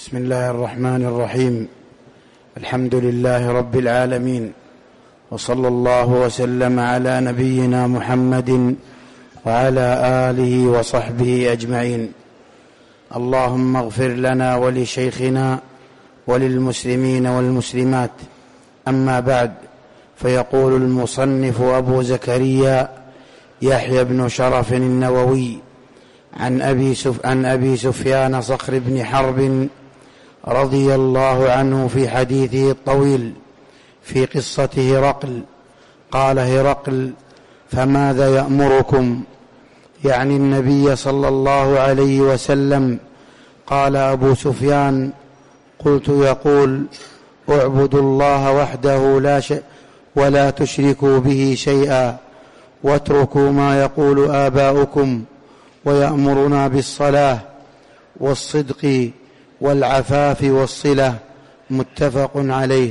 بسم الله الرحمن الرحيم. الحمد لله رب العالمين، وصلى الله وسلم على نبينا محمد وعلى آله وصحبه أجمعين. اللهم اغفر لنا ولشيخنا وللمسلمين والمسلمات. أما بعد، فيقول المصنف أبو زكريا يحيى بن شرف النووي عن أبي سفيان صخر بن حرب رضي الله عنه في حديثه الطويل في قصة هرقل. قال هرقل: فماذا يأمركم؟ يعني النبي صلى الله عليه وسلم. قال أبو سفيان: قلت: يقول: اعبدوا الله وحده ولا تشركوا به شيئا، واتركوا ما يقول آباؤكم، ويأمرنا بالصلاة والصدق والعفاف والصلة. متفق عليه.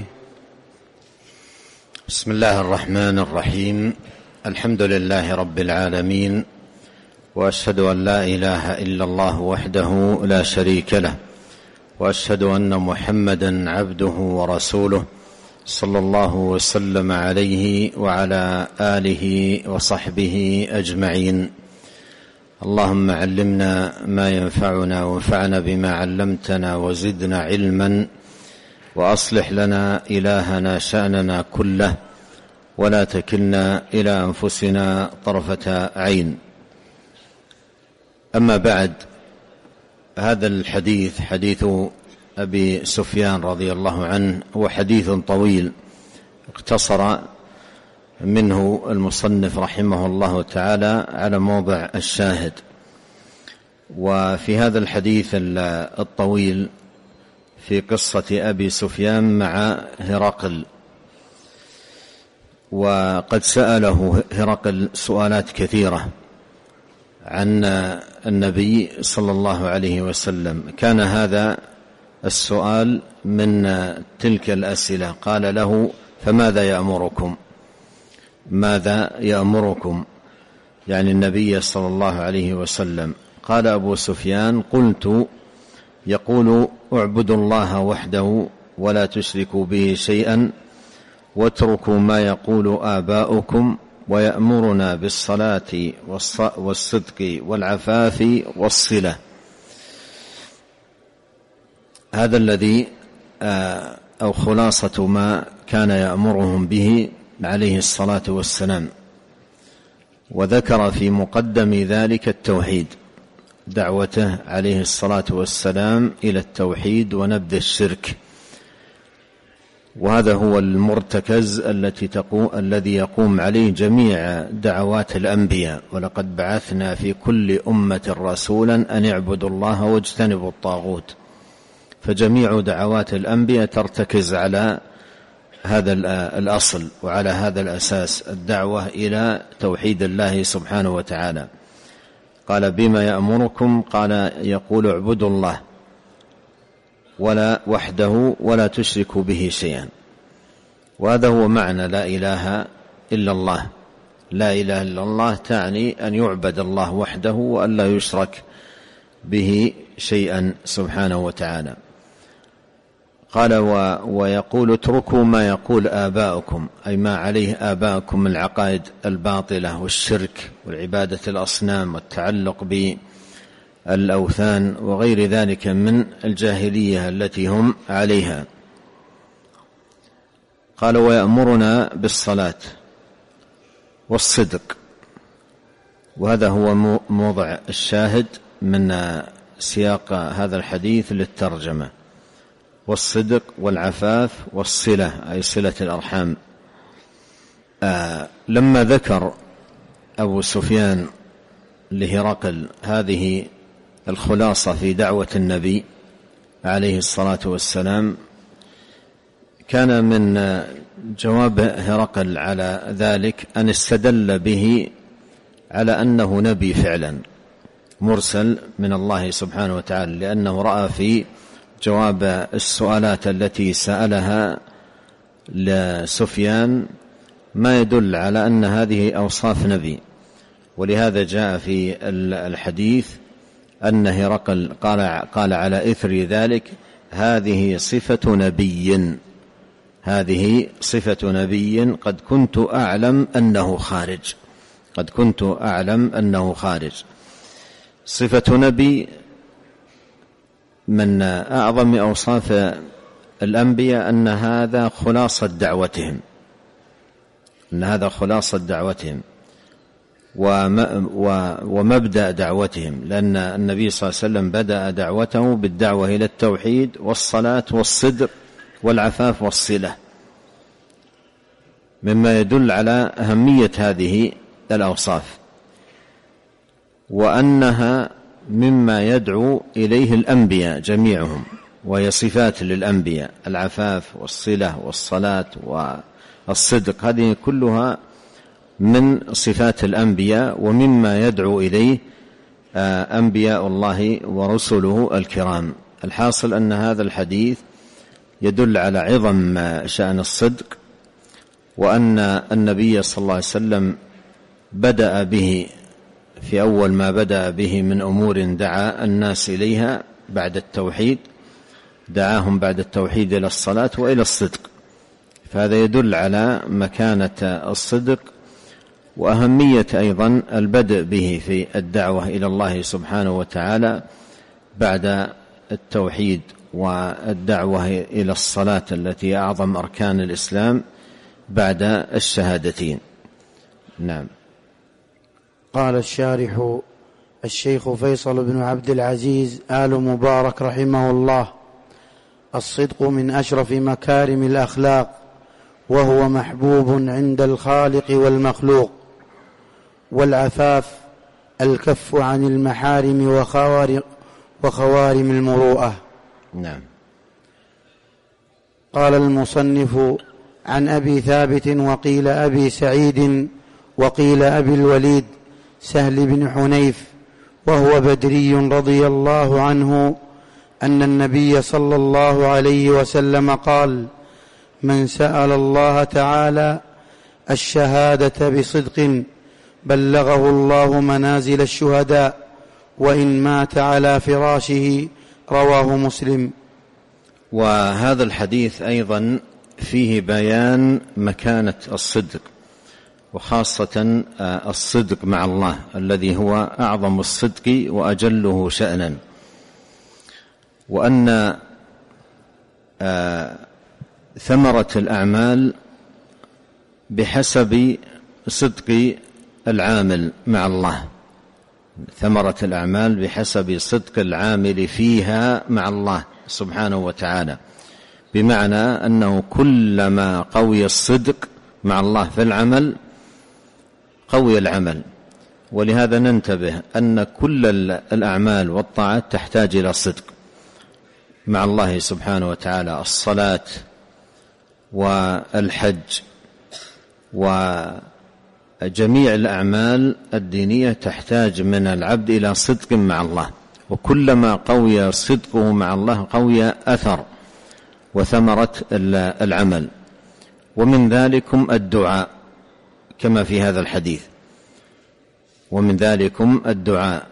بسم الله الرحمن الرحيم. الحمد لله رب العالمين، وأشهد أن لا إله إلا الله وحده لا شريك له، وأشهد أن محمدا عبده ورسوله، صلى الله وسلم عليه وعلى آله وصحبه أجمعين. اللهم علمنا ما ينفعنا، وانفعنا بما علمتنا، وزدنا علما، وأصلح لنا إلهنا شأننا كله، ولا تكلنا إلى أنفسنا طرفة عين. أما بعد، هذا الحديث حديث أبي سفيان رضي الله عنه هو حديث طويل اقتصر منه المصنف رحمه الله تعالى على موضع الشاهد. وفي هذا الحديث الطويل في قصة أبي سفيان مع هرقل، وقد سأله هرقل سؤالات كثيرة عن النبي صلى الله عليه وسلم. كان هذا السؤال من تلك الأسئلة. قال له: فماذا يأمركم؟ ماذا يأمركم؟ يعني النبي صلى الله عليه وسلم. قال أبو سفيان: قلت: يقول: اعبدوا الله وحده ولا تشركوا به شيئا، واتركوا ما يقول آباؤكم، ويأمرنا بالصلاة والصدق والعفاف والصلة. هذا الذي أو خلاصة ما كان يأمرهم به عليه الصلاة والسلام. وذكر في مقدم ذلك التوحيد، دعوته عليه الصلاة والسلام إلى التوحيد ونبذ الشرك، وهذا هو المرتكز الذي يقوم عليه جميع دعوات الأنبياء. ولقد بعثنا في كل أمة رسولا أن اعبدوا الله واجتنبوا الطاغوت. فجميع دعوات الأنبياء ترتكز على هذا الأصل وعلى هذا الأساس، الدعوة إلى توحيد الله سبحانه وتعالى. قال: بما يأمركم؟ قال: يقول: اعبدوا الله وحده ولا تشركوا به شيئا. وهذا هو معنى لا إله إلا الله. لا إله إلا الله تعني أن يعبد الله وحده وأن لا يشرك به شيئا سبحانه وتعالى. قال: ويقول: اتركوا ما يقول آباؤكم، أي ما عليه آباؤكم من العقائد الباطلة والشرك والعبادة الأصنام والتعلق بالأوثان وغير ذلك من الجاهلية التي هم عليها. قال: ويأمرنا بالصلاة والصدق. وهذا هو موضع الشاهد من سياق هذا الحديث للترجمة. والصدق والعفاف والصلة، أي صلة الأرحام. لما ذكر أبو سفيان لهرقل هذه الخلاصة في دعوة النبي عليه الصلاة والسلام، كان من جواب هرقل على ذلك أن استدل به على أنه نبي فعلا مرسل من الله سبحانه وتعالى، لأنه رأى في جواب السؤالات التي سألها لسفيان ما يدل على أن هذه أوصاف نبي. ولهذا جاء في الحديث أن هرقل قال على إثر ذلك: هذه صفة نبي، هذه صفة نبي قد كنت أعلم أنه خارج، قد كنت أعلم أنه خارج. صفة نبي من أعظم أوصاف الأنبياء أن هذا خلاصة دعوتهم، أن هذا خلاصة دعوتهم ومبدأ دعوتهم، لأن النبي صلى الله عليه وسلم بدأ دعوته بالدعوة إلى التوحيد والصلاة والصدق والعفاف والصلة، مما يدل على أهمية هذه الأوصاف، وأنها مما يدعو إليه الأنبياء جميعهم، وهي صفات للأنبياء: العفاف والصلة والصلاة والصدق، هذه كلها من صفات الأنبياء ومما يدعو إليه أنبياء الله ورسله الكرام. الحاصل أن هذا الحديث يدل على عظم شأن الصدق، وأن النبي صلى الله عليه وسلم بدأ به في أول ما بدأ به من أمور دعا الناس إليها بعد التوحيد، دعاهم بعد التوحيد إلى الصلاة وإلى الصدق، فهذا يدل على مكانة الصدق وأهمية أيضا البدء به في الدعوة إلى الله سبحانه وتعالى بعد التوحيد، والدعوة إلى الصلاة التي أعظم أركان الإسلام بعد الشهادتين. نعم. قال الشارح الشيخ فيصل بن عبد العزيز آل مبارك رحمه الله: الصدق من أشرف مكارم الأخلاق، وهو محبوب عند الخالق والمخلوق. والعفاف الكف عن المحارم وخوارم المروءة. نعم. قال المصنف: عن أبي ثابت وقيل أبي سعيد وقيل أبي الوليد سهل بن حنيف، وهو بدري رضي الله عنه، أن النبي صلى الله عليه وسلم قال: من سأل الله تعالى الشهادة بصدق بلغه الله منازل الشهداء، وإن مات على فراشه. رواه مسلم. وهذا الحديث أيضا فيه بيان مكانة الصدق، وخاصة الصدق مع الله الذي هو أعظم الصدق وأجله شأنا، وأن ثمرة الأعمال بحسب صدق العامل مع الله، ثمرة الأعمال بحسب صدق العامل فيها مع الله سبحانه وتعالى، بمعنى أنه كلما قوي الصدق مع الله في العمل قوي العمل. ولهذا ننتبه أن كل الأعمال والطاعات تحتاج إلى صدق مع الله سبحانه وتعالى، الصلاة والحج وجميع الأعمال الدينية تحتاج من العبد إلى صدق مع الله، وكلما قوي صدقه مع الله قوي أثر وثمرة العمل. ومن ذلكم الدعاء كما في هذا الحديث، ومن ذلكم الدعاء.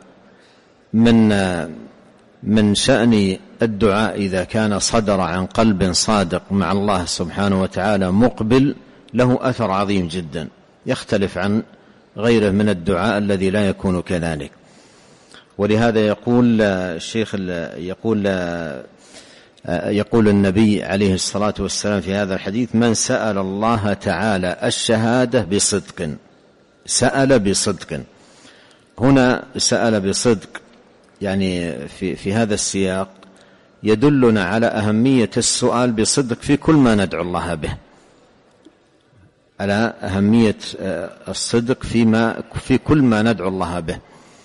من شأن الدعاء إذا كان صدر عن قلب صادق مع الله سبحانه وتعالى مقبل له أثر عظيم جدا، يختلف عن غيره من الدعاء الذي لا يكون كذلك. ولهذا يقول الشيخ يقول النبي عليه الصلاة والسلام في هذا الحديث: من سأل الله تعالى الشهادة بصدق. سأل بصدق، هنا سأل بصدق يعني في هذا السياق يدلنا على أهمية السؤال بصدق في كل ما ندعو الله به، على أهمية الصدق في كل ما ندعو الله به.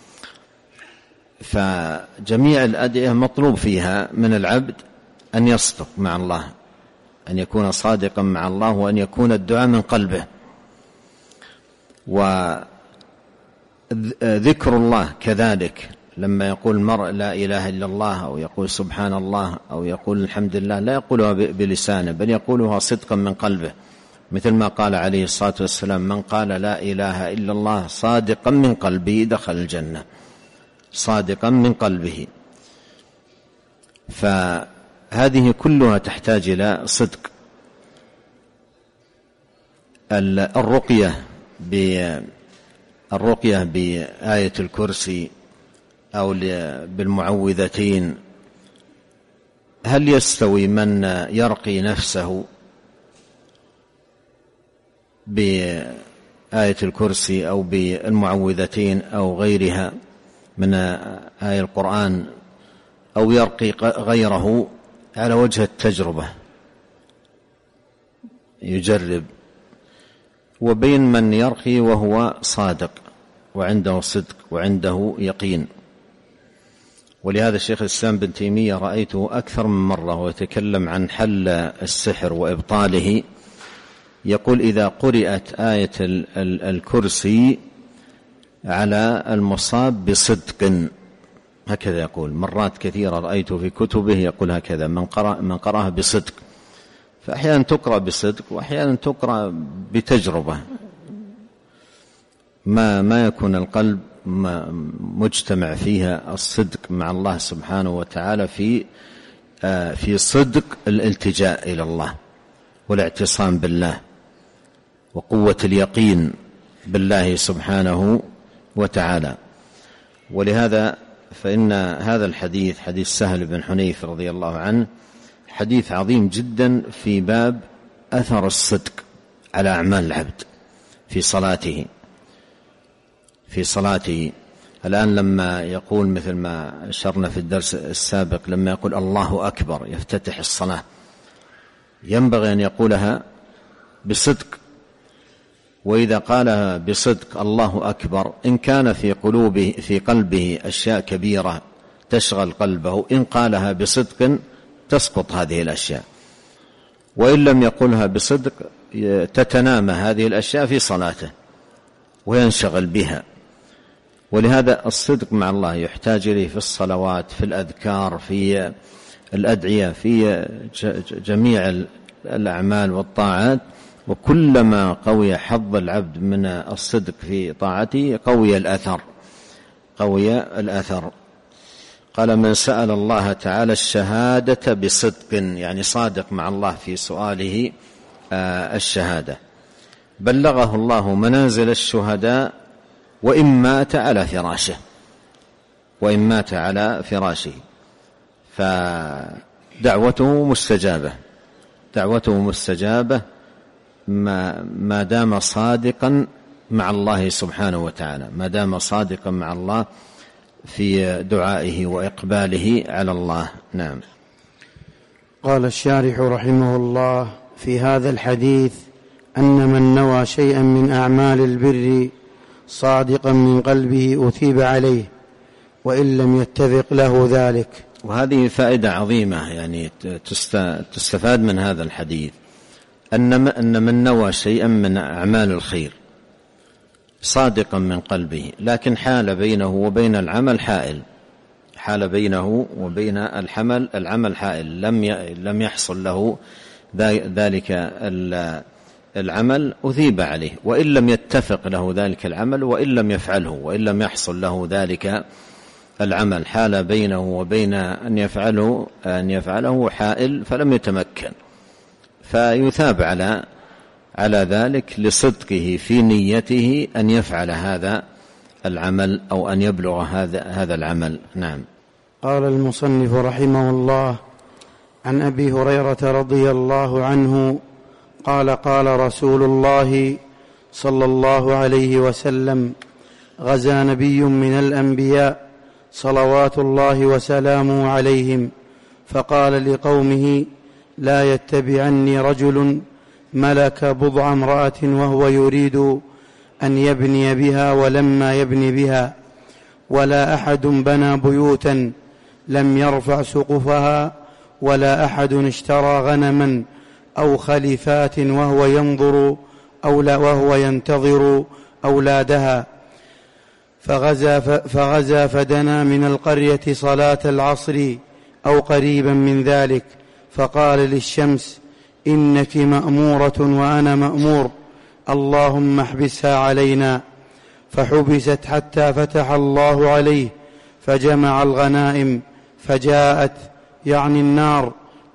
فجميع الأدعية مطلوب فيها من العبد أن يصدق مع الله، أن يكون صادقا مع الله، وأن يكون الدعاء من قلبه. وذكر الله كذلك، لما يقول المرء لا إله إلا الله أو يقول سبحان الله أو يقول الحمد لله لا يقولها بلسانه، بل يقولها صدقا من قلبه، مثل ما قال عليه الصلاة والسلام: من قال لا إله إلا الله صادقا من قلبه دخل الجنة. صادقا من قلبه. هذه كلها تحتاج إلى صدق. الرقية بآية الكرسي أو بالمعوذتين، هل يستوي من يرقي نفسه بآية الكرسي أو بالمعوذتين أو غيرها من آية القرآن، أو يرقي غيره على وجه التجربة يجرب، وبين من يرقي وهو صادق وعنده صدق وعنده يقين؟ ولهذا الشيخ الإسلام بن تيمية رأيته أكثر من مرة ويتكلم عن حل السحر وإبطاله، يقول إذا قرأت آية الكرسي على المصاب بصدق، هكذا يقول مرات كثيرة رأيته في كتبه يقول هكذا: من قرأها بصدق. فأحيانا تقرأ بصدق وأحيانا تقرأ بتجربة، ما يكون القلب مجتمع فيها الصدق مع الله سبحانه وتعالى في صدق الالتجاء إلى الله والاعتصام بالله وقوة اليقين بالله سبحانه وتعالى. ولهذا فإن هذا الحديث، حديث سهل بن حنيف رضي الله عنه، حديث عظيم جدا في باب أثر الصدق على أعمال العبد في صلاته. الآن لما يقول مثل ما أشرنا في الدرس السابق، لما يقول الله أكبر يفتتح الصلاة، ينبغي أن يقولها بصدق. وإذا قالها بصدق الله أكبر، إن كان في قلبه أشياء كبيرة تشغل قلبه، إن قالها بصدق تسقط هذه الأشياء، وإن لم يقلها بصدق تتنامى هذه الأشياء في صلاته وينشغل بها. ولهذا الصدق مع الله يحتاج إليه في الصلوات، في الأذكار، في الأدعية، في جميع الأعمال والطاعات. وكلما قوي حظ العبد من الصدق في طاعته قوي الأثر. قال: من سأل الله تعالى الشهادة بصدق، يعني صادق مع الله في سؤاله الشهادة، بلغه الله منازل الشهداء وإن مات على فراشه، فدعوته مستجابة ما دام صادقا مع الله سبحانه وتعالى، ما دام صادقا مع الله في دعائه وإقباله على الله. نعم. قال الشارح رحمه الله في هذا الحديث أن من نوى شيئا من أعمال البر صادقا من قلبه أثيب عليه وإن لم يتفق له ذلك. وهذه فائدة عظيمة يعني تستفاد من هذا الحديث، أن من نوى شيئا من أعمال الخير صادقا من قلبه، لكن حال بينه وبين العمل العمل حائل، لم يحصل له ذلك العمل أثيب عليه، وإن لم يتفق له ذلك العمل وإن لم يفعله، وإن لم يحصل له ذلك العمل، حال بينه وبين أن يفعله حائل فلم يتمكن، فيثاب على ذلك لصدقه في نيته أن يفعل هذا العمل أو أن يبلغ هذا العمل. نعم. قال المصنف رحمه الله: عن أبي هريرة رضي الله عنه قال: قال رسول الله صلى الله عليه وسلم: غزا نبي من الأنبياء صلوات الله وسلامه عليهم، فقال لقومه: لا يتبعني رجل ملك بضع امرأة وهو يريد أن يبني بها ولما يبني بها، ولا أحد بنى بيوتا لم يرفع سقفها، ولا أحد اشترى غنما أو خليفات وهو ينتظر أولادها، فغزا فدنا من القرية صلاة العصر أو قريبا من ذلك، فقال للشمس: إنك مأمورة وأنا مأمور، اللهم احبسها علينا. فحبست حتى فتح الله عليه، فجمع الغنائم، فجاءت يعني النار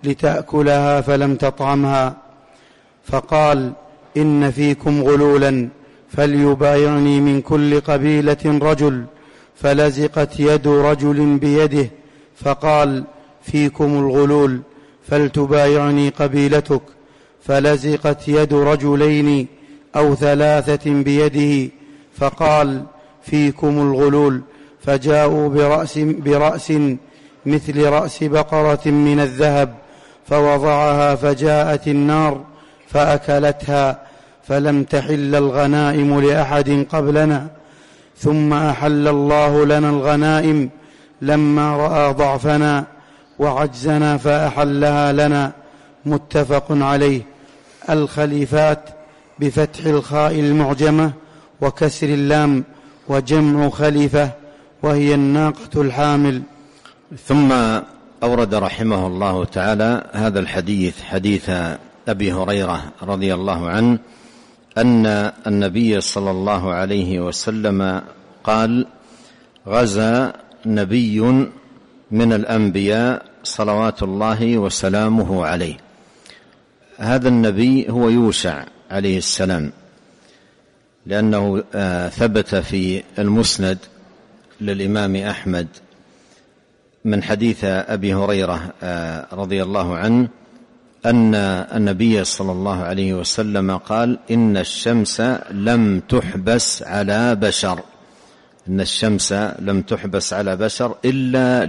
لتأكلها فلم تطعمها، فقال: إن فيكم غلولا فليبايعني من كل قبيلة رجل، فلزقت يد رجل بيده، فقال: فيكم الغلول فلتبايعني قبيلتك، فلزقت يد رجلين أو 3 بيده، فقال: فيكم الغلول، فجاءوا برأس مثل رأس بقرة من الذهب، فوضعها، فجاءت النار فأكلتها، فلم تحل الغنائم لأحد قبلنا، ثم أحل الله لنا الغنائم لما رأى ضعفنا وعجزنا فأحلها لنا. متفق عليه. الخليفات بفتح الخاء المعجمة وكسر اللام، وجمع خليفة، وهي الناقة الحامل. ثم أورد رحمه الله تعالى هذا الحديث، حديث أبي هريرة رضي الله عنه، أن النبي صلى الله عليه وسلم قال: غزا نبي من الأنبياء صلوات الله وسلامه عليه. هذا النبي هو يوشع عليه السلام، لأنه ثبت في المسند للإمام أحمد من حديث أبي هريرة رضي الله عنه أن النبي صلى الله عليه وسلم قال: إن الشمس لم تحبس على بشر، إن الشمس لم تحبس على بشر إلا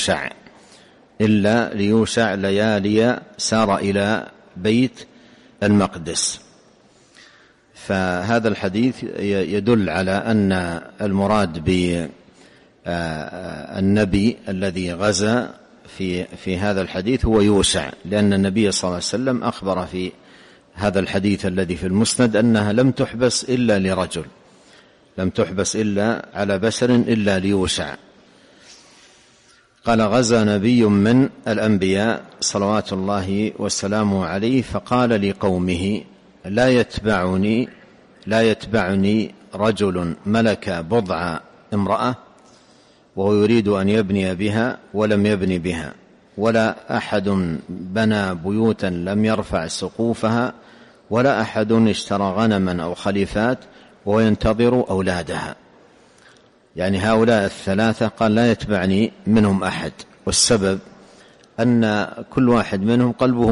ليوشع ليالي سار إلى بيت المقدس. فهذا الحديث يدل على أن المراد بالنبي الذي غزا في هذا الحديث هو يوشع، لأن النبي صلى الله عليه وسلم أخبر في هذا الحديث الذي في المسند أنها لم تحبس إلا لرجل، لم تحبس إلا على بشر إلا ليوشع. قال: غزا نبي من الأنبياء صلوات الله وسلامه عليه، فقال لقومه: لا يتبعني رجل ملك بضع امرأة وهو يريد أن يبني بها ولم يبني بها، ولا أحد بنى بيوتا لم يرفع سقوفها، ولا أحد اشترى غنما أو خليفات وهو ينتظر أولادها. يعني هؤلاء الثلاثة قال: لا يتبعني منهم أحد، والسبب أن كل واحد منهم قلبه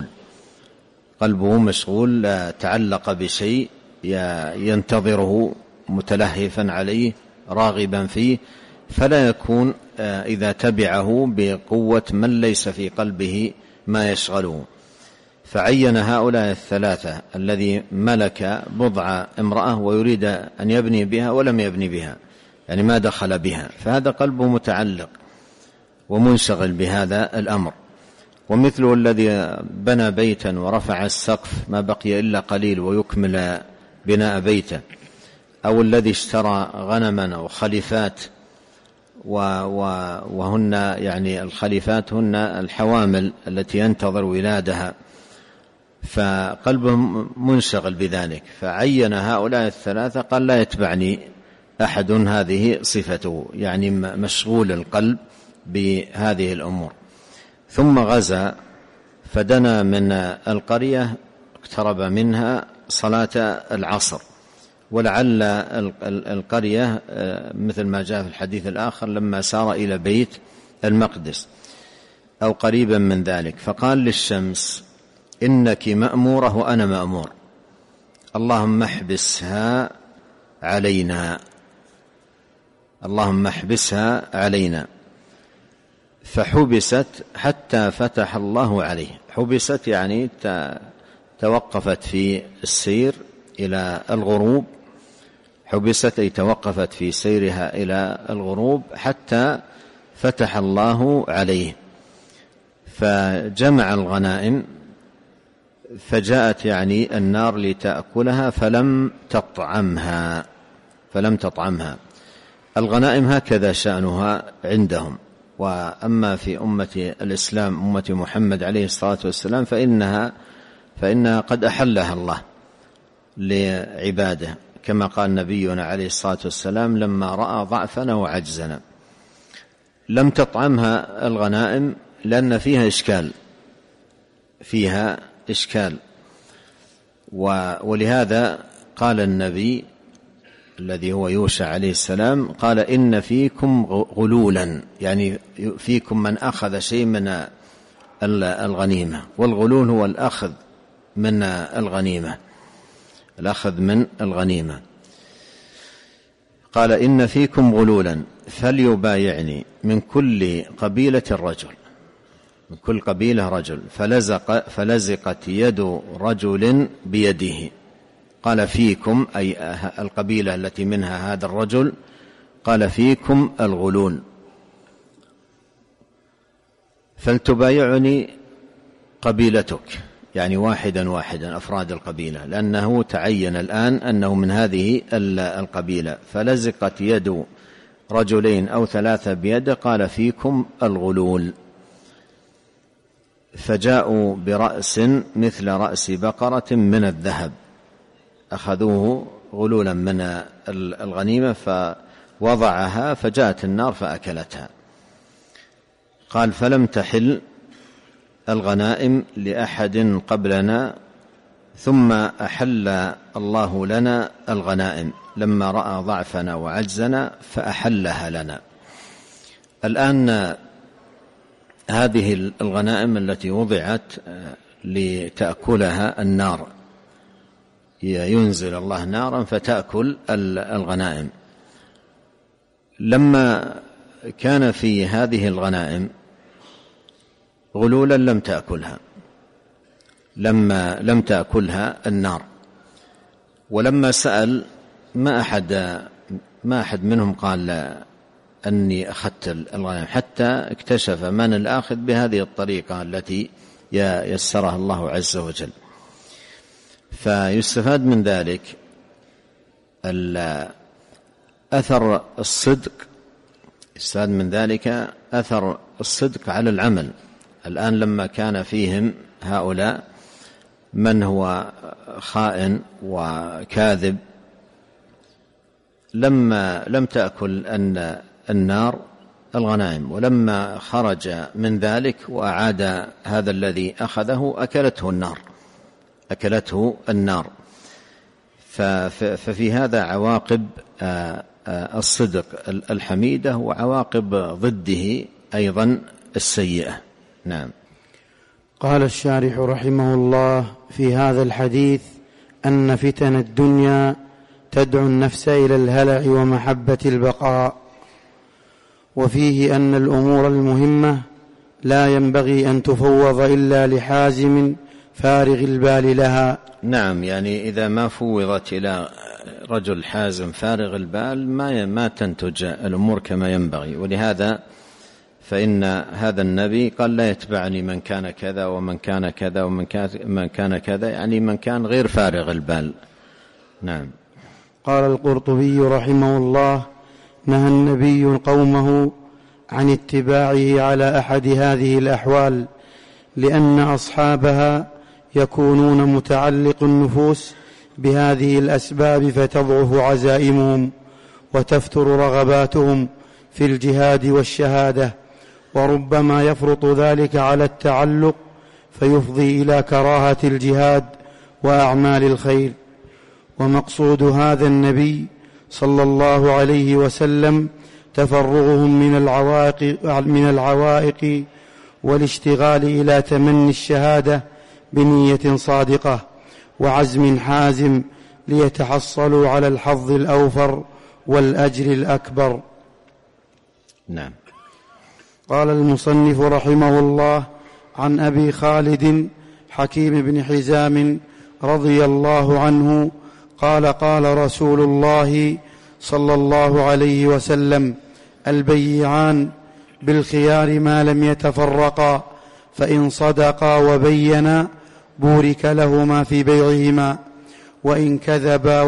مشغول، تعلق بشيء ينتظره، متلهفا عليه، راغبا فيه، فلا يكون إذا تبعه بقوة من ليس في قلبه ما يشغله. فعين هؤلاء الثلاثة الذي ملك بضع امرأة ويريد أن يبني بها ولم يبني بها، يعني ما دخل بها، فهذا قلبه متعلق ومنشغل بهذا الأمر. ومثله الذي بنى بيتا ورفع السقف ما بقي إلا قليل ويكمل بناء بيته، أو الذي اشترى غنما أو خليفات، وهن يعني الخليفات هن الحوامل التي ينتظر ولادها، فقلبه منشغل بذلك. فعين هؤلاء الثلاثة قال: لا يتبعني أحد، هذه صفته، يعني مشغول القلب بهذه الأمور. ثم غزا فدنا من القرية، اقترب منها صلاة العصر، ولعل القرية مثل ما جاء في الحديث الآخر لما سار إلى بيت المقدس أو قريبا من ذلك، فقال للشمس: إنك مأمورة وأنا مأمور، اللهم احبسها علينا، اللهم احبسها علينا. فحبست حتى فتح الله عليه. حبست يعني توقفت في السير إلى الغروب، حبست أي توقفت في سيرها إلى الغروب حتى فتح الله عليه. فجمع الغنائم، فجاءت يعني النار لتأكلها فلم تطعمها. الغنائم هكذا شأنها عندهم. وأما في أمة الإسلام، أمة محمد عليه الصلاة والسلام، فإنها قد أحلها الله لعباده، كما قال نبينا عليه الصلاة والسلام: لما رأى ضعفنا وعجزنا. لم تطعمها الغنائم لأن فيها إشكال، فيها إشكال. ولهذا قال النبي الذي هو يوشع عليه السلام قال إن فيكم غلولا، يعني فيكم من أخذ شيء من الغنيمة، والغلول هو الأخذ من الغنيمة، الأخذ من الغنيمة. قال إن فيكم غلولا فليبايعني من كل قبيلة رجل، من كل قبيلة رجل. فلزقت يد رجل بيده. قال فيكم أي القبيلة التي منها هذا الرجل، قال فيكم الغلول، فلتبايعني قبيلتك، يعني واحدا واحدا أفراد القبيلة، لأنه تعين الآن أنه من هذه القبيلة. فلزقت يد رجلين أو ثلاثة بيده، قال فيكم الغلول. فجاءوا برأس مثل رأس بقرة من الذهب، أخذوه غلولا من الغنيمة فوضعها، فجاءت النار فأكلتها. قال فلم تحل الغنائم لأحد قبلنا، ثم أحل الله لنا الغنائم لما رأى ضعفنا وعجزنا فأحلها لنا. الآن هذه الغنائم التي وضعت لتأكلها النار، ينزل الله نارا فتأكل الغنائم. لما كان في هذه الغنائم غلولا لم تأكلها النار. ولما سأل ما أحد منهم قال أني أخذت الغنائم، حتى اكتشف من الآخذ بهذه الطريقة التي يسرها الله عز وجل. فيستفاد من ذلك أثر الصدق، يستفاد من ذلك أثر الصدق على العمل. الآن لما كان فيهم هؤلاء من هو خائن وكاذب، لم تأكل النار الغنائم، ولما خرج من ذلك وأعاد هذا الذي أخذه أكلته النار. ففي هذا عواقب الصدق الحميدة وعواقب ضده أيضا السيئة. نعم. قال الشارح رحمه الله في هذا الحديث أن فتن الدنيا تدعو النفس إلى الهلع ومحبة البقاء، وفيه أن الأمور المهمة لا ينبغي أن تفوض إلا لحازم فارغ البال لها. نعم، يعني إذا ما فوضت إلى رجل حازم فارغ البال ما تنتج الأمور كما ينبغي. ولهذا فإن هذا النبي قال لا يتبعني من كان كذا ومن كان كذا ومن كان كذا، يعني من كان غير فارغ البال. نعم. قال القرطبي رحمه الله نهى النبي قومه عن اتباعه على أحد هذه الأحوال، لأن أصحابها يكونون متعلق النفوس بهذه الأسباب فتضعف عزائمهم وتفتر رغباتهم في الجهاد والشهادة، وربما يفرط ذلك على التعلق فيفضي إلى كراهة الجهاد وأعمال الخير. ومقصود هذا النبي صلى الله عليه وسلم تفرغهم من العوائق والاشتغال إلى تمني الشهادة بنية صادقة وعزم حازم ليتحصلوا على الحظ الأوفر والأجر الأكبر. نعم. قال المصنف رحمه الله عن أبي خالد حكيم بن حزام رضي الله عنه قال قال رسول الله صلى الله عليه وسلم البيعان بالخيار ما لم يتفرقا، فإن صدقا وبينا بورك لهما في بيعهما، وإن كذبا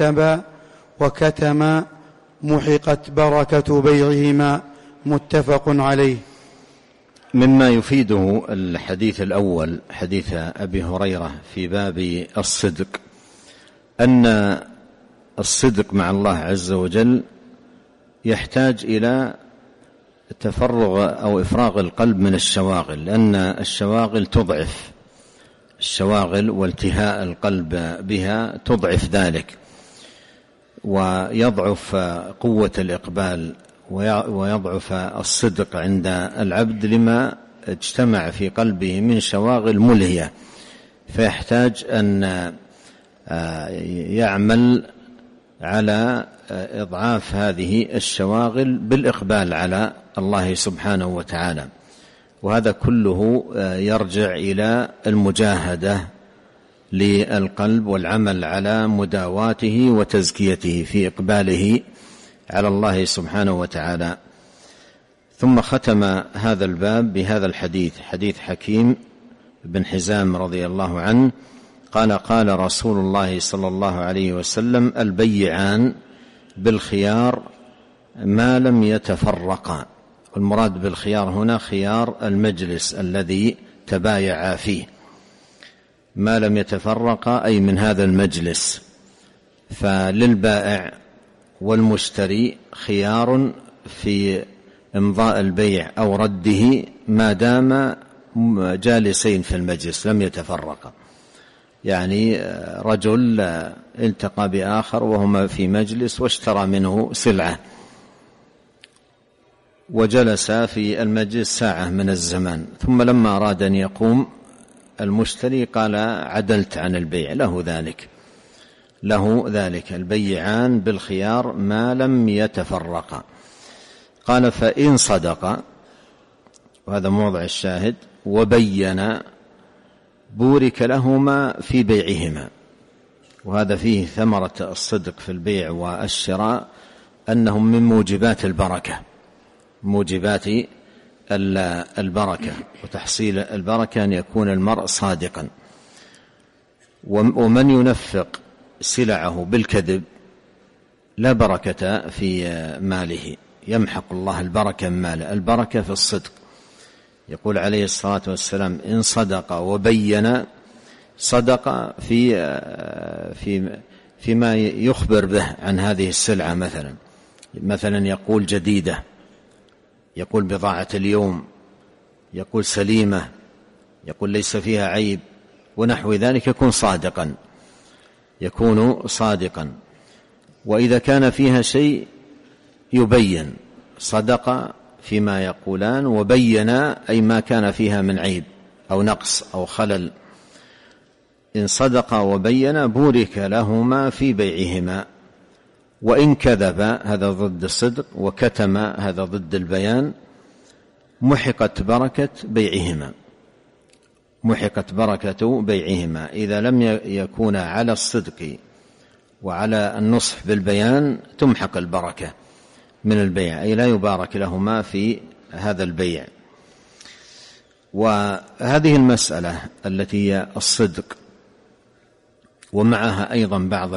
وكتما محقت بركة بيعهما. متفق عليه. مما يفيده الحديث الأول حديث أبي هريرة في باب الصدق أن الصدق مع الله عز وجل يحتاج إلى تفرغ أو إفراغ القلب من الشواغل، لأن الشواغل تضعف الشواغل والتهاء القلب بها تضعف ذلك، ويضعف قوة الإقبال، ويضعف الصدق عند العبد لما اجتمع في قلبه من شواغل ملهية، فيحتاج أن يعمل على إضعاف هذه الشواغل بالإقبال على الله سبحانه وتعالى. وهذا كله يرجع إلى المجاهدة للقلب والعمل على مداواته وتزكيته في إقباله على الله سبحانه وتعالى. ثم ختم هذا الباب بهذا الحديث، حديث حكيم بن حزام رضي الله عنه قال: قال رسول الله صلى الله عليه وسلم: البيعان بالخيار ما لم يتفرقا. والمراد بالخيار هنا خيار المجلس الذي تبايعا فيه، ما لم يتفرقا أي من هذا المجلس. فللبائع والمشتري خيار في إمضاء البيع أو رده ما دام جالسين في المجلس لم يتفرقا. يعني رجل التقى بآخر وهما في مجلس واشترى منه سلعة، وجلس في المجلس ساعة من الزمان، ثم لما أراد أن يقوم المشتري قال: عدلت عن البيع، له ذلك. البيعان بالخيار ما لم يتفرقا. قال: فإن صدقا، وهذا موضع الشاهد، وبين بورك لهما في بيعهما. وهذا فيه ثمرة الصدق في البيع والشراء، أنهم من موجبات البركة، موجبات البركة وتحصيل البركة أن يكون المرء صادقا. ومن ينفق سلعه بالكذب لا بركة في ماله، يمحق الله البركة من ماله. البركة في الصدق. يقول عليه الصلاة والسلام: إن صدق وبين، صدق فيما يخبر به عن هذه السلعة، مثلا يقول جديدة، يقول بضاعة اليوم، يقول سليمة، يقول ليس فيها عيب ونحو ذلك، يكون صادقا. وإذا كان فيها شيء يبين، صدق فيما يقولان، وبين أي ما كان فيها من عيب أو نقص أو خلل. إن صدق وبين بورك لهما في بيعهما. وإن كذب، هذا ضد الصدق، وكتم، هذا ضد البيان، محقت بركة بيعهما. إذا لم يكون على الصدق وعلى النصح بالبيان تمحق البركة من البيع، أي لا يبارك لهما في هذا البيع. وهذه المسألة التي هي الصدق، ومعها أيضا بعض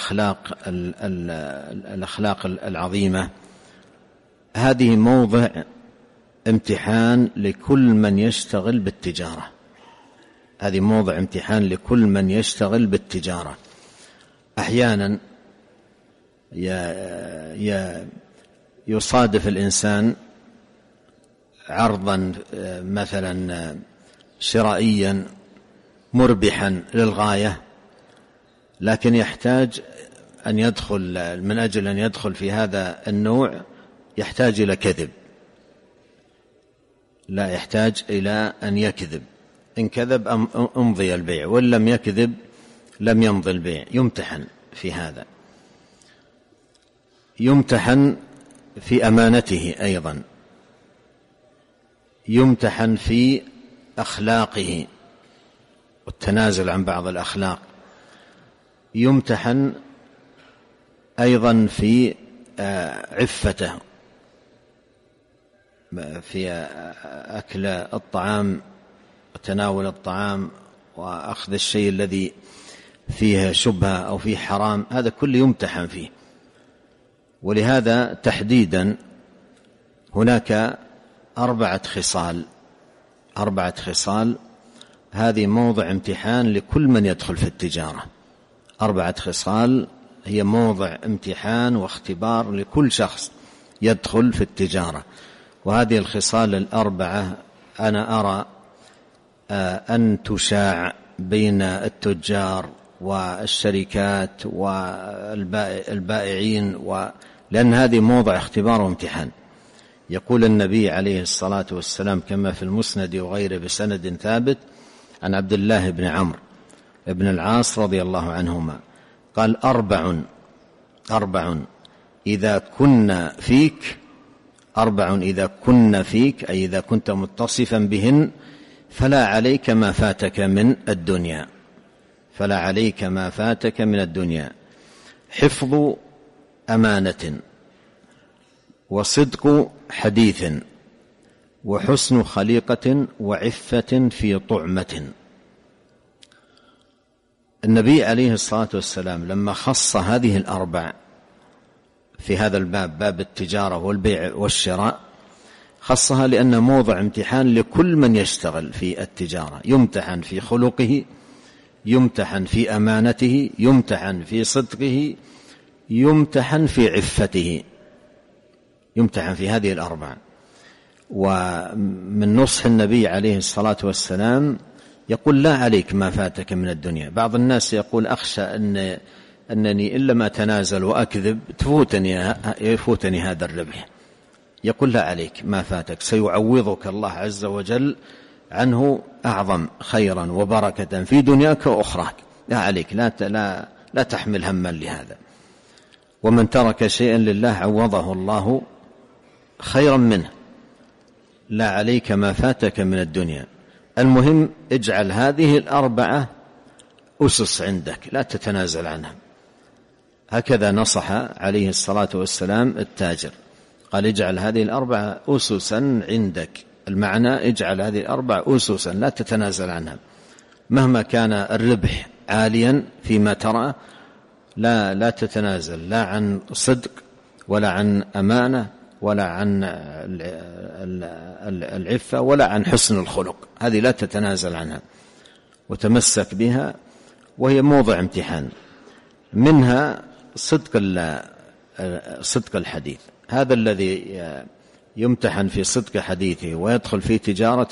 الأخلاق العظيمة، هذه موضع امتحان لكل من يشتغل بالتجارة. أحيانا يصادف الإنسان عرضا مثلا شرائيا مربحا للغاية، لكن يحتاج أن يدخل، من أجل أن يدخل في هذا النوع يحتاج إلى كذب، لا يحتاج إلى أن يكذب. إن كذب أمضي البيع، وإن لم يكذب لم يمضي البيع. يمتحن في هذا، يمتحن في أمانته، أيضا يمتحن في أخلاقه والتنازل عن بعض الأخلاق، يمتحن أيضا في عفته، في أكل الطعام وتناول الطعام وأخذ الشيء الذي فيه شبهة أو فيه حرام، هذا كله يمتحن فيه. ولهذا تحديدا هناك 4 خصال، هذه موضع امتحان لكل من يدخل في التجارة. 4 خصال هي موضع امتحان واختبار لكل شخص يدخل في التجارة. وهذه الخصال 4 أنا أرى أن تشاع بين التجار والشركات والبائعين، لأن هذه موضع اختبار وامتحان. يقول النبي عليه الصلاة والسلام كما في المسند وغيره بسند ثابت عن عبد الله بن عمرو بن العاص رضي الله عنهما قال: أربع إذا كن فيك، أي إذا كنت متصفا بهن فلا عليك ما فاتك من الدنيا، حفظ أمانة، وصدق حديث، وحسن خليقة، وعفة في طعمة. النبي عليه الصلاة والسلام لما خص هذه الأربع في هذا الباب، باب التجارة والبيع والشراء، خصها لأن موضع امتحان لكل من يشتغل في التجارة، يمتحن في خلقه، يمتحن في أمانته، يمتحن في صدقه، يمتحن في عفته، يمتحن في هذه الأربع. ومن نصح النبي عليه الصلاة والسلام يقول: لا عليك ما فاتك من الدنيا. بعض الناس يقول: أخشى أنني إن لم أتنازل وأكذب يفوتني هذا الربح. يقول: لا عليك ما فاتك، سيعوضك الله عز وجل عنه أعظم خيرا وبركة في دنياك وأخراك. لا عليك، لا تحمل هما لهذا. ومن ترك شيئا لله عوضه الله خيرا منه. لا عليك ما فاتك من الدنيا. المهم اجعل هذه الأربعة أسس عندك، لا تتنازل عنها. هكذا نصح عليه الصلاة والسلام التاجر، قال: اجعل هذه الأربعة أسسا عندك. المعنى اجعل هذه الأربعة أسسا لا تتنازل عنها، مهما كان الربح عاليا فيما ترى، لا تتنازل، لا عن صدق ولا عن أمانة ولا عن العفة ولا عن حسن الخلق. هذه لا تتنازل عنها وتمسك بها، وهي موضع امتحان. منها صدق الحديث. هذا الذي يمتحن في صدق حديثه ويدخل في تجارة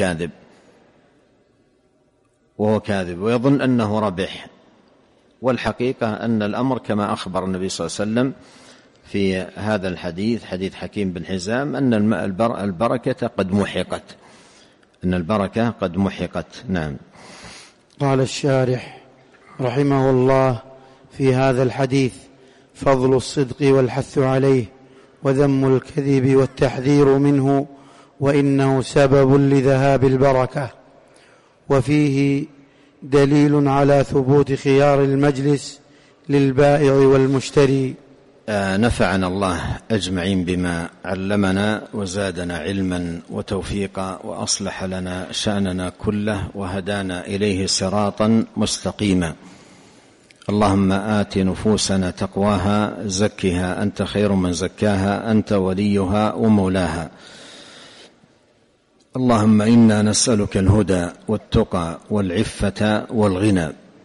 وهو كاذب ويظن أنه ربح، والحقيقة أن الأمر كما أخبر النبي صلى الله عليه وسلم في هذا الحديث، حديث حكيم بن حزام، أن البركة قد محقت. نعم. قال الشارح رحمه الله في هذا الحديث: فضل الصدق والحث عليه، وذم الكذب والتحذير منه، وإنه سبب لذهاب البركة. وفيه دليل على ثبوت خيار المجلس للبائع والمشتري. نفعنا الله أجمعين بما علمنا، وزادنا علما وتوفيقا، وأصلح لنا شأننا كله، وهدانا إليه صراطا مستقيما. اللهم آت نفوسنا تقواها، زكها أنت خير من زكاها، أنت وليها ومولاها. اللهم إنا نسألك الهدى والتقى والعفة والغنى.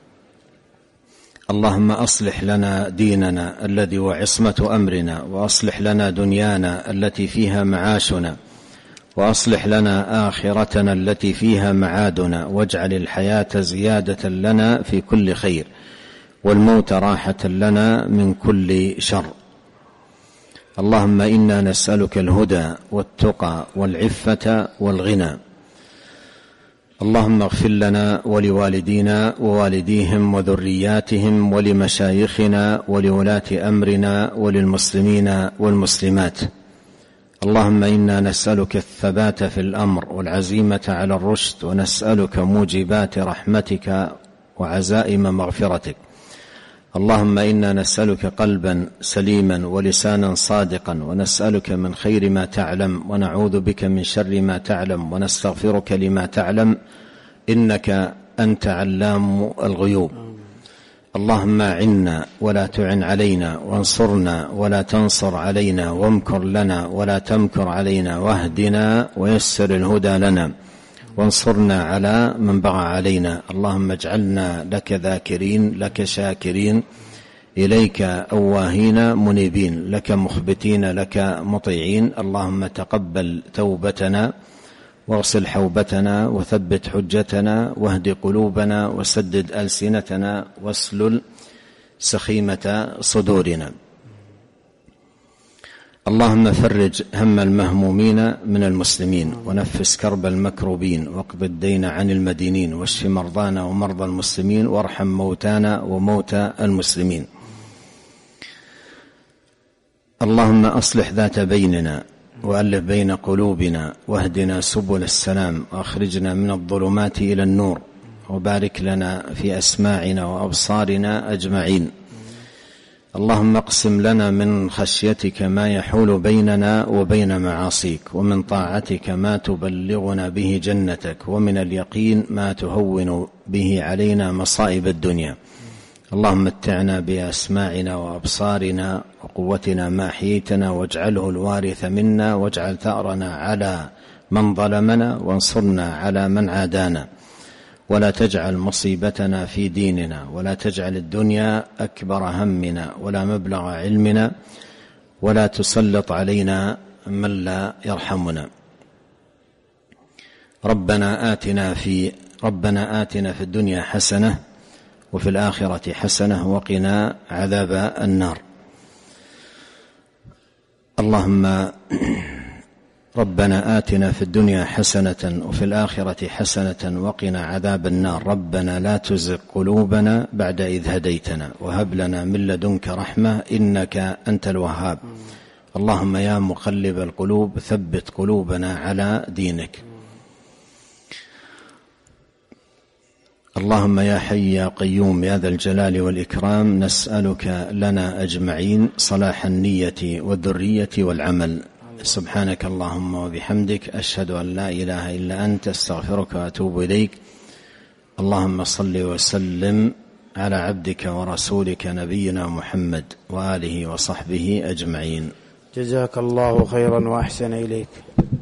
اللهم أصلح لنا ديننا الذي هو عصمة أمرنا، وأصلح لنا دنيانا التي فيها معاشنا، وأصلح لنا آخرتنا التي فيها معادنا، واجعل الحياة زيادة لنا في كل خير، والموت راحة لنا من كل شر. اللهم إنا نسألك الهدى والتقى والعفة والغنى. اللهم اغفر لنا ولوالدينا ووالديهم وذرياتهم ولمشايخنا ولولاة أمرنا وللمسلمين والمسلمات. اللهم إنا نسألك الثبات في الأمر والعزيمة على الرشد، ونسألك موجبات رحمتك وعزائم مغفرتك. اللهم إنا نسألك قلبا سليما ولسانا صادقا، ونسألك من خير ما تعلم، ونعوذ بك من شر ما تعلم، ونستغفرك لما تعلم، إنك أنت علام الغيوب. اللهم أعنا ولا تعن علينا، وانصرنا ولا تنصر علينا، وامكر لنا ولا تمكر علينا، واهدنا ويسر الهدى لنا، وانصرنا على من بغى علينا. اللهم اجعلنا لك ذاكرين، لك شاكرين، إليك أواهين منيبين، لك مخبتين، لك مطيعين. اللهم تقبل توبتنا واغسل حوبتنا وثبت حجتنا واهد قلوبنا وسدد ألسنتنا واسلل سخيمة صدورنا. اللهم فرج هم المهمومين من المسلمين ونفس كرب المكروبين واقض الدين عن المدينين واشف مرضانا ومرضى المسلمين وارحم موتانا وموتى المسلمين. اللهم أصلح ذات بيننا وألف بين قلوبنا واهدنا سبل السلام وأخرجنا من الظلمات إلى النور وبارك لنا في أسماعنا وأبصارنا أجمعين. اللهم اقسم لنا من خشيتك ما يحول بيننا وبين معاصيك ومن طاعتك ما تبلغنا به جنتك ومن اليقين ما تهون به علينا مصائب الدنيا. اللهم متعنا بأسماعنا وأبصارنا وقوتنا ما أحييتنا واجعله الوارث منا واجعل ثأرنا على من ظلمنا وانصرنا على من عادانا ولا تجعل مصيبتنا في ديننا ولا تجعل الدنيا أكبر همنا ولا مبلغ علمنا ولا تسلط علينا من لا يرحمنا. ربنا آتنا في الدنيا حسنة وفي الآخرة حسنة وقنا عذاب النار. اللهم ربنا آتنا في الدنيا حسنة وفي الآخرة حسنة وقنا عذاب النار. ربنا لا تزغ قلوبنا بعد إذ هديتنا وهب لنا من لدنك رحمة إنك أنت الوهاب. اللهم يا مقلب القلوب ثبت قلوبنا على دينك. اللهم يا حي يا قيوم يا ذا الجلال والإكرام نسألك لنا أجمعين صلاح النية والذرية والعمل. سبحانك اللهم وبحمدك أشهد أن لا إله إلا أنت استغفرك وأتوب إليك. اللهم صل وسلم على عبدك ورسولك نبينا محمد وآله وصحبه أجمعين. جزاك الله خيرا وأحسن إليك.